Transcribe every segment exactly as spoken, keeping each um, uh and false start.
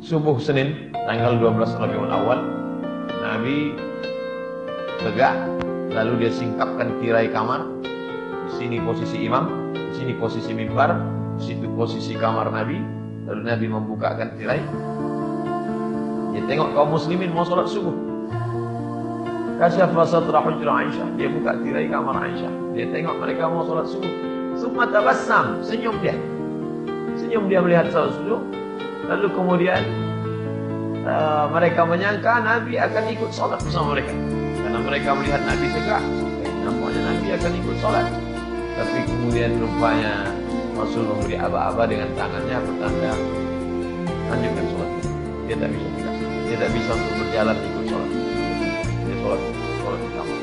subuh Senin tanggal dua belas Rabiul Awal, Nabi tegak, lalu dia singkapkan tirai kamar. Di sini posisi imam, di sini posisi mimbar, di situ posisi kamar Nabi. Lalu Nabi membukakan tirai. Dia tengok kaum muslimin mau sholat subuh. Kasyafa satra hujra Aisyah. Dia buka tirai kamar Aisyah. Dia tengok mereka mau sholat subuh. Summa tabassam, senyum dia. Senyum dia melihat sholat subuh. Lalu kemudian uh, mereka menyangka Nabi akan ikut sholat bersama mereka. Karena mereka melihat Nabi tegak, eh, nampaknya Nabi akan ikut sholat. Tapi kemudian rupanya Rasul memberi aba-aba dengan tangannya bertanda lanjutkan sholat. Dia tak bisa tegak. Dia tak bisa untuk berjalan ikut sholat. Dia sholat, sholat di kamar.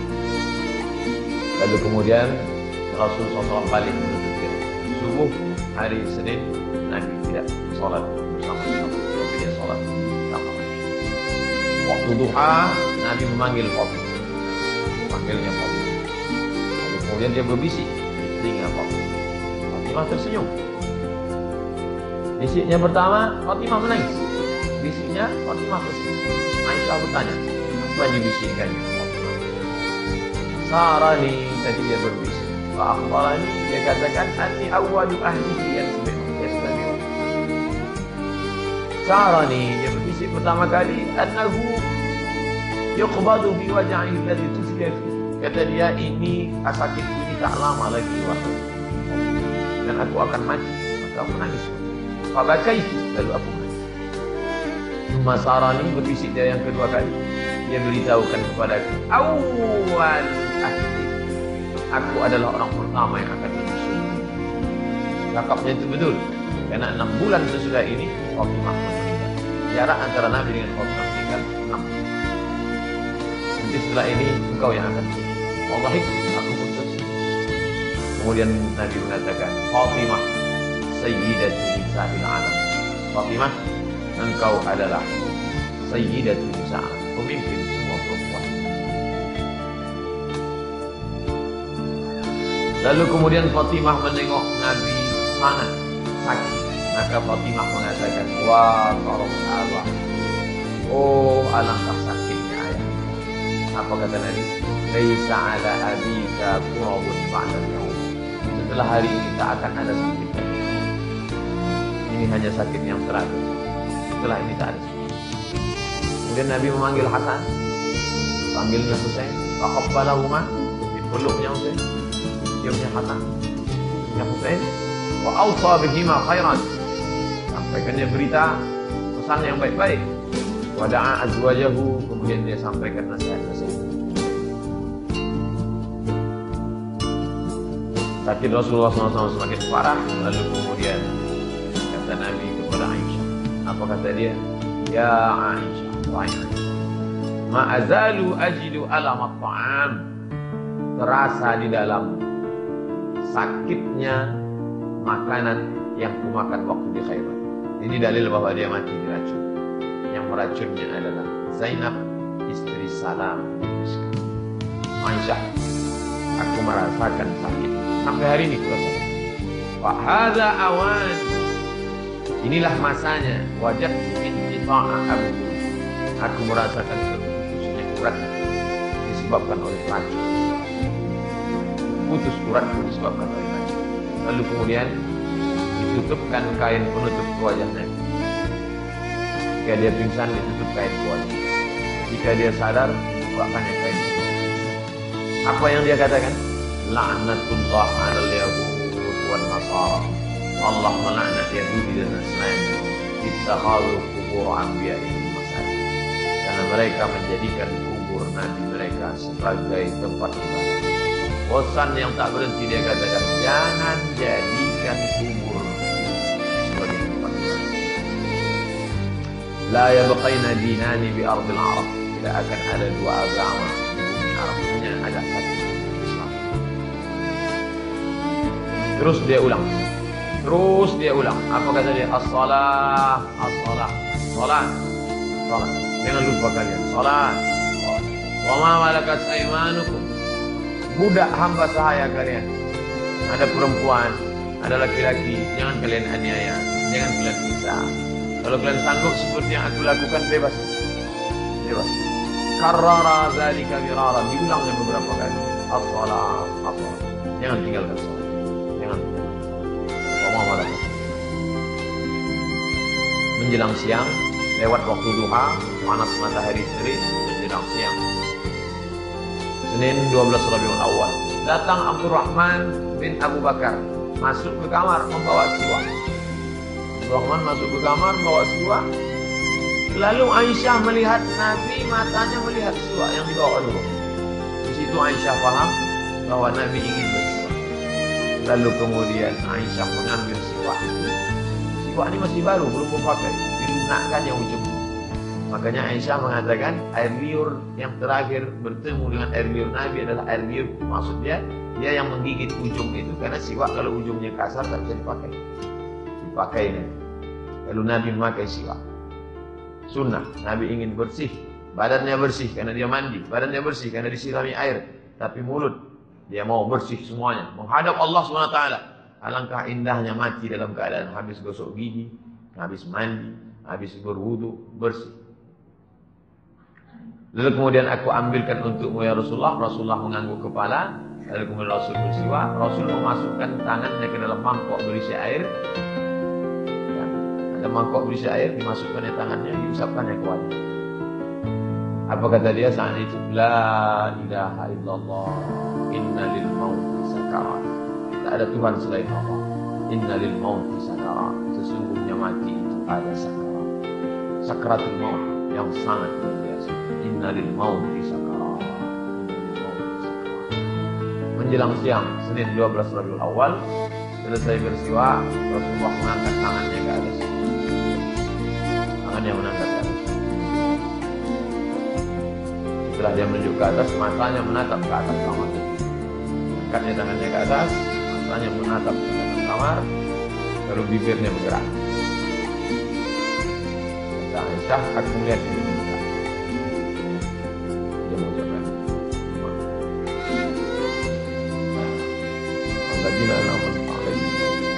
Lalu kemudian Rasul shallallahu alaihi wasallam balik menutup diri. Subuh hari Senin Nabi tidak sholat bersama-sama, tapi dia sholat di kamar. Waktu duha Nabi memanggil Fatimah, panggilnya Fatimah. Lalu kemudian dia berbisik di telinga Fatimah. Fatimah tersenyum. Bisiknya pertama Fatimah menangis. Bisiknya Fatimah tersenyum. Aisyah bertanya, apa yang dibisikkan Fatimah? Sarani, tadi dia berbisik. Pak Akhbarani, dia katakan anni awwalu ahlihi yasbihu. Sarani, dia berbisik pertama kali annahu yuqbadu bi waj'ihi alladhi tusya fi. Kata dia, ini sakit ini tak lama lagi waktu. Dan aku akan mati. Maka aku menangis. Fa bakaitu, lalu aku menangis. Masarani berbisik dia yang kedua kali. Dia beritahukan kepadaku, awal ahli, aku adalah orang pertama yang akan menyusul. Cakapnya itu betul. Karena enam bulan sesudah ini Fatimah meninggal. Jarak antara Nabi dengan Fatimah meninggal enam. Nanti setelah ini engkau yang akan menyusul. Allah itu aku menyusul. Kemudian Nabi mengatakan, Fatimah sayyidatu nisa'il alam. Fatimah, engkau adalah sayyidatu nisa'il alam, pemimpin semua perempuan. Lalu kemudian Fatimah menengok Nabi sangat sakit. Maka Fatimah mengatakan, wah tolong Allah, oh alangkah sakitnya ayah. Apa kata Nabi? Laisa ala abika kurabun ba'dal yaum. Setelah hari ini tak akan ada sakit. Ini hanya sakit yang terakhir. Setelah ini tak ada sakit. Kemudian Nabi memanggil Hasan, panggilnya Husain, faqabbalahuma, dipeluknya Husain, ciumnya Hasan, ciumnya Husain, wa awsa bihima khairan, sampaikan dia berita pesan yang baik-baik. Wa da'a azwajahu, kemudian dia sampaikan nasihat-nasihat. Sakit Rasulullah shallallahu alaihi wasallam semakin parah. Lalu kemudian kata Nabi kepada Aisyah, apa kata dia? Ya Aisyah, wahai Aisyah, ma'azalu ajidu alam at-ta'am, terasa di dalam sakitnya makanan yang kumakan waktu di Khaybar. Ini dalil bahwa dia mati diracun. Yang meracunnya adalah Zainab, istri Salam. Aisyah, aku merasakan sakit sampai hari ini kurasa. Wa hadza awan, inilah masanya. Wajadtu inqita'a abdi, aku merasakan terputusnya urat disebabkan oleh racun. Putus uratku disebabkan oleh racun. Lalu kemudian ditutupkan kain penutup wajahnya. Jika dia pingsan, ditutup kain wajah. Jika dia sadar, dibukakannya kain. Apa yang dia katakan? La'natullah 'alal yahud wan nasara. Allah melaknat Yahudi dan Nasrani. Ittakhadhu qubur anbiya'ihim masajid. Karena mereka menjadikan kubur nabi mereka sebagai tempat ibadah. Bosan yang tak berhenti dia katakan, jangan jadikan kubur sebagai tempat ibadah. La yabqaina dinani bi ardil Arab. Tidak akan ada dua agama di bumi Arab, hanya ada satu, Islam. Terus dia ulang. Terus dia ulang. Apa kata dia? As-salah, as-salah, salat, salat. Jangan lupa kalian, salat. Wa ma malakat aymanukum, budak hamba sahaya kalian. Ada perempuan, ada laki-laki, jangan kalian aniaya, jangan kalian siksa. Kalau kalian sanggup seperti yang aku lakukan, bebas. Bebas. Karrara dzalika mirara, diulangnya beberapa kali. As-shalah, as-shalah. Jangan tinggalkan salat. Jangan tinggalkan. Allahumma malah. Menjelang siang, lewat waktu duha, panas matahari terik, menjelang siang. Senin dua belas Rabiul Awal. Datang Abdurrahman bin Abu Bakar, masuk ke kamar membawa siwak. Abdurrahman masuk ke kamar membawa siwak. Lalu Aisyah melihat Nabi, matanya melihat siwak yang dibawa dulu. Di situ Aisyah paham bahwa Nabi ingin bersiwak. Lalu kemudian Aisyah mengambil siwak. Siwak ini masih baru, belum dipakai, dilunakkan yang ujung. Makanya Aisyah mengatakan air liur yang terakhir bertemu dengan air liur Nabi adalah air liur. Maksudnya dia yang menggigit ujung itu, karena siwak kalau ujungnya kasar tak bisa dipakai. Dipakai ini. Lalu Nabi memakai siwak. Sunnah, Nabi ingin bersih, badannya bersih karena dia mandi, badannya bersih karena disirami air, tapi mulut dia mau bersih semuanya, menghadap Allah subhanahu wa taala. Alangkah indahnya mati dalam keadaan habis gosok gigi, habis mandi, habis berwudu, bersih. Lalu kemudian aku ambilkan untukmu ya Rasulullah. Rasulullah mengangguk kepala. Lalu kemudian Rasul bersiwak. Rasul memasukkan tangannya ke dalam mangkok berisi air. Ada mangkok berisi air, dimasukkannya tangannya, diusapkannya ke wajah. Apa kata dia saat itu? La ilaha illallah, inna lil mauti sakarat. Tak ada Tuhan selain Allah. Inna lil mauti sakarat. Sesungguhnya mati itu ada sakarat. Sakaratul maut yang sangat luar biasa. Inna lil mauti sakarat. Menjelang siang, Senin dua belas Rabiul Awal, selesai bersiwak, Rasulullah mengangkat tangannya ke atas. Tangannya menangkat ke atas. Setelah dia menunjuk ke atas, matanya menatap ke atas kamar. Angkatnya tangannya ke atas, matanya menatap ke atas kamar, lalu bibirnya bergerak. Kata Aisyah, aku melihat ini bergerak. Dia mengucapkan, Alladzina an'amta alaihim,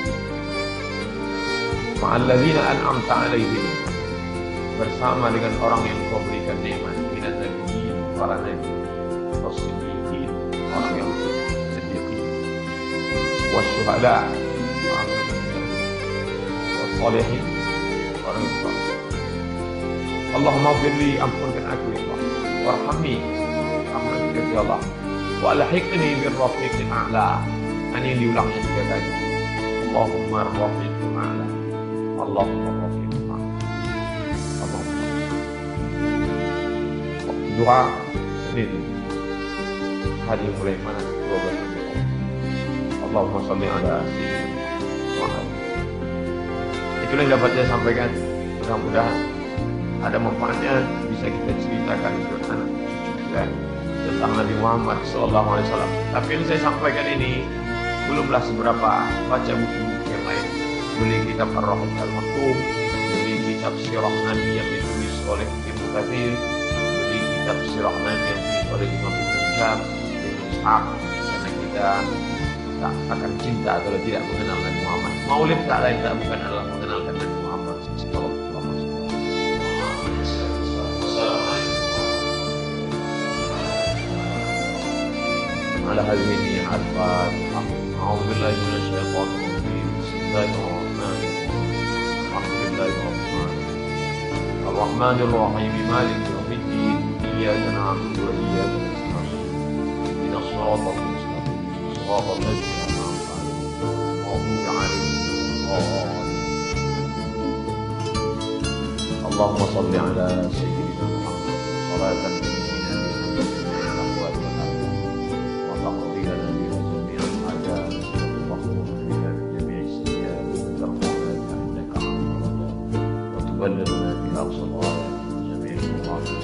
ma'alladzina an'amta alaihim, bersama dengan orang yang kau berikan nikmat, minan nabiyyin, para nabi, was-siddiqin, orang yang siddiqin, was-syuhada, orang yang berjaya, was-salihin, orang yang saleh. Allahumma firli, ampunkan aku ya Allah, warhamni, rahmatkan ya Allah, wa alhiqni bir rafiqil a'la. Ini yang diulangnya tiga kali. Allahumma rafiqil a'la, Allahumma rafiqil a'la. Doa sendiri hari mulai mana dua belas Rabiul. Allahumma shalli ala sayyidina Muhammad. Itulah yang dapat saya sampaikan. Mudah-mudahan ada manfaatnya, bisa kita ceritakan ke anak cucu kita tentang Nabi Muhammad Sallallahu Alaihi Wasallam. Tapi yang saya sampaikan ini belumlah seberapa. Baca buku-buku yang lain, beli kitab Ar-Rahman Al-Maktum, beli kitab Sirah Nabi yang ditulis oleh Ibnu Katsir, kitab Sirah Nabi yang ditulis oleh Imam Ibnu Hisham, Ibnu Ishaq, karena kita tak akan cinta kalau tidak mengenal Nabi Muhammad. Maulid tak lain tak bukan adalah mengenalkan Nabi Muhammad sallallahu alaihi wasallam. Ala hadhihi al-Fatihah. A'udzu billahi minasy syaithanir rajim. Bismillahirrahmanirrahim. Alhamdulillahi rabbil alamin. Ar-Rahmanir Rahim. Maliki yaumiddin. Iyyaka na'budu wa iyyaka nasta'in. Ihdinas siratal mustaqim. Siratal ladzina an'amta 'alaihim ghairil maghdubi 'alaihim waladdallin. Allahumma shalli 'ala sayyidina Muhammad salatan tunjina biha min al-ahwal wal afat wa taqdi lana biha jami'al hajat wa tahfuz bina min jami'i sayyi'at wa tarfa'na bika 'indaka 'ala al-rajat wa tuballighna biha aqsa al-ghayat min jami'il murad.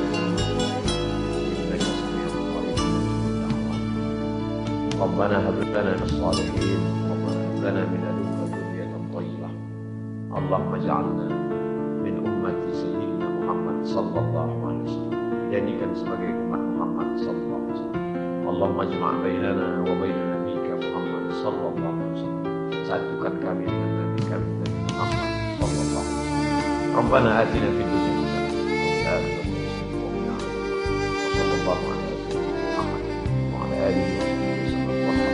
ربنا هب لنا من الصالحين ربنا هب لنا من لدنك ذرية طيبة اللهم اجعلنا من أمة سيدنا محمد صلى الله عليه وسلم jadikan sebagai umat Muhammad sallallahu alaihi wasallam. Allahumma ijma' bainana wa bain nabiyyika Muhammad sallallahu alaihi wasallam. Satukan kami dengan nabi kami Nabi Muhammad sallallahu alaihi wasallam. Rabbana atina fid dunya hasanah wa fil akhirati hasanah wa qina adzabannar. Wa sallallahu ala sayyidina Muhammad wa ala alihi wa sahbihi wasallam.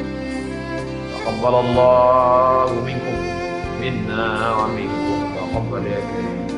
Taqabbalallahu minkum minna wa minkum taqabbal ya karim.